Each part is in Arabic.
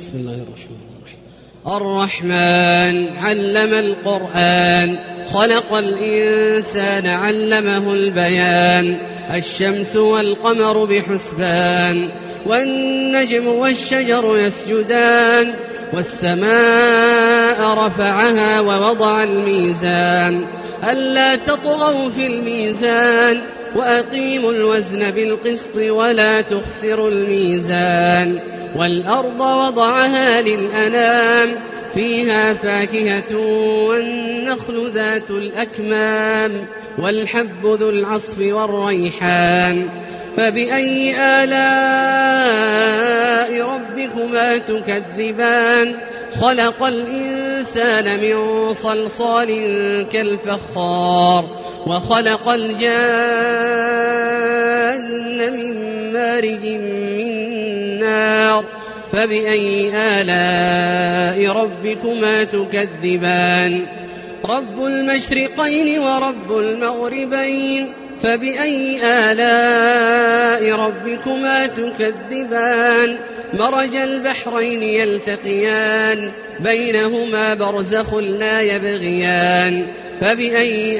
بسم الله الرحمن الرحيم. الرحمن علم القرآن خلق الإنسان علمه البيان. الشمس والقمر بحسبان والنجم والشجر يسجدان والسماء رفعها ووضع الميزان ألا تطغوا في الميزان وأقيموا الوزن بالقسط ولا تخسروا الميزان. والأرض وضعها للأنام فيها فاكهة والنخل ذات الأكمام والحب ذو العصف والريحان. فبأي آلاء ربكما تكذبان؟ خلق الإنسان من صلصال كالفخار وخلق الجان من مارج من نار. فبأي آلاء ربكما تكذبان؟ رب المشرقين ورب المغربين. فبأي آلاء ربكما تكذبان؟ مرج البحرين يلتقيان بينهما برزخ لا يبغيان. فبأي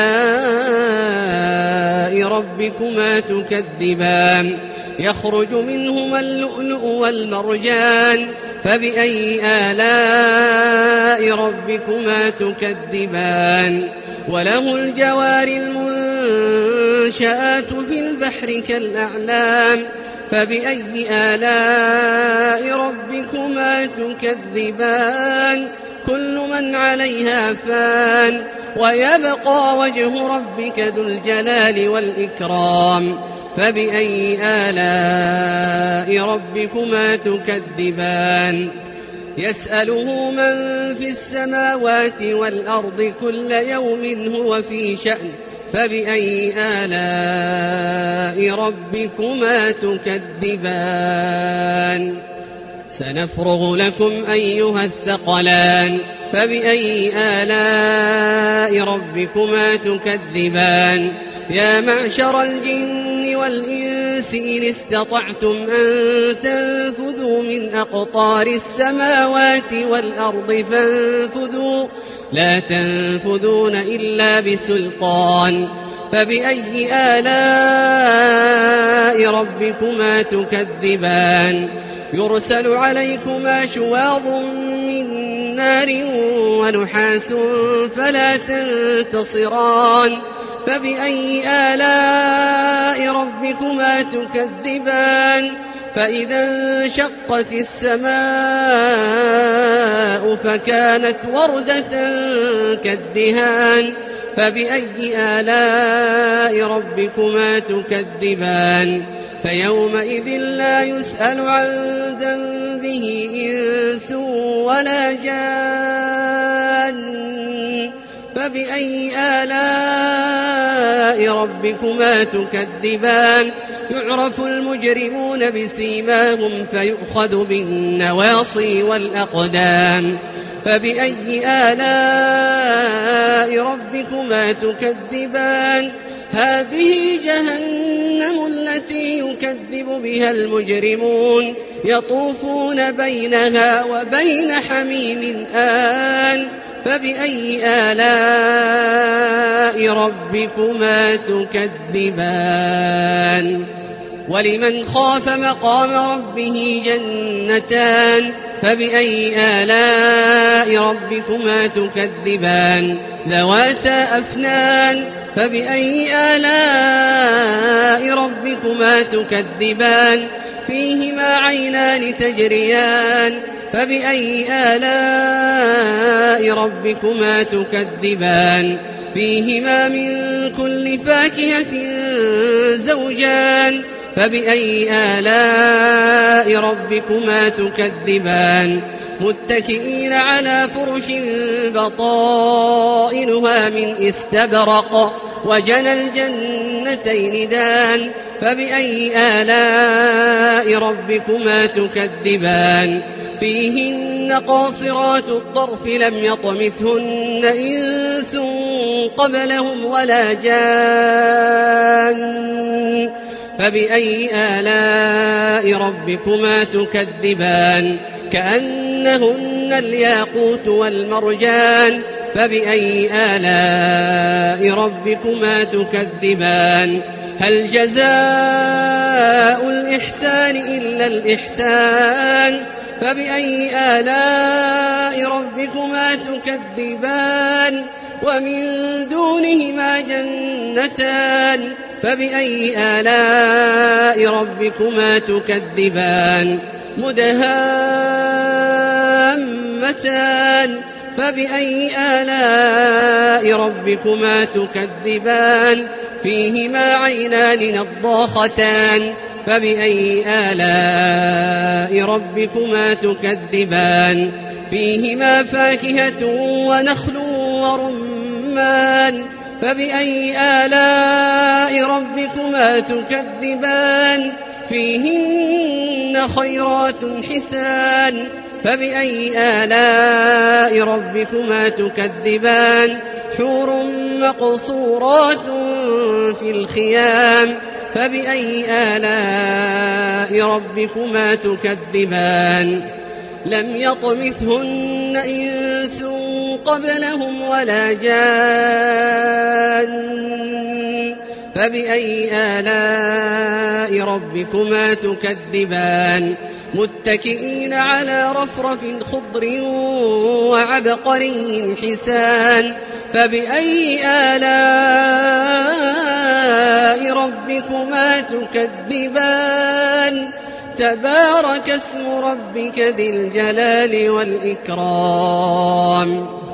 آلاء ربكما تكذبان؟ يخرج منهما اللؤلؤ والمرجان. فبأي آلاء ربكما تكذبان؟ وله الجوار المنشآت في البحر كالأعلام. فبأي آلاء ربكما تكذبان؟ كل من عليها فان ويبقى وجه ربك ذو الجلال والإكرام. فبأي آلاء ربكما تكذبان؟ يسأله من في السماوات والأرض كل يوم هو في شأن. فبأي آلاء ربكما تكذبان؟ سنفرغ لكم أيها الثقلان. فبأي آلاء ربكما تكذبان؟ يا معشر الجن والإنس إن استطعتم أن تنفذوا من أقطار السماوات والأرض فانفذوا لا تنفذون إلا بسلطان. فبأي آلاء ربكما تكذبان؟ يرسل عليكما شواظ من نار ونحاس فلا تنتصران. فبأي آلاء ربكما تكذبان؟ فإذا انشقت السماء فكانت وردة كالدهان. فبأي آلاء ربكما تكذبان؟ فيومئذ لا يسأل عن ذنبه إنس ولا جان. فبأي آلاء ربكما تكذبان؟ يعرف المجرمون بسيماهم فيؤخذ بالنواصي والأقدام. فبأي آلاء ربكما تكذبان؟ هذه جهنم التي يكذب بها المجرمون يطوفون بينها وبين حميم آن. فبأي آلاء ربكما تكذبان؟ ولمن خاف مقام ربه جنتان. فبأي آلاء ربكما تكذبان؟ ذواتا أفنان. فبأي آلاء ربكما تكذبان؟ فيهما عينان تجريان. فبأي آلاء ربكما تكذبان؟ فيهما من كل فاكهة زوجان. فبأي آلاء ربكما تكذبان؟ متكئين على فرش بطائنها من استبرق وجنى الجنتين دان. فبأي آلاء ربكما تكذبان؟ فيهن قاصرات الطرف لم يطمثهن إنس قبلهم ولا جان. فبأي آلاء ربكما تكذبان؟ كأنهن الياقوت والمرجان فبأي آلاء ربكما تكذبان هل جزاء الإحسان إلا الإحسان فبأي آلاء ربكما تكذبان ومن دونهما جنتان فبأي آلاء ربكما تكذبان مدهامتان فبأي آلاء ربكما تكذبان فيهما عينان نضاختان فبأي آلاء ربكما تكذبان فيهما فاكهة ونخل ورمان فبأي آلاء ربكما تكذبان فيهن خيرات حسان فبأي آلاء ربكما تكذبان حور مقصورات في الخيام فبأي آلاء ربكما تكذبان لم يطمثهن إنس قبلهم ولا جان فبأي آلاء ربكما تكذبان متكئين على رفرف خضر وعبقري حسان فبأي آلاء ربكما تكذبان تبارك اسم ربك ذي الجلال والإكرام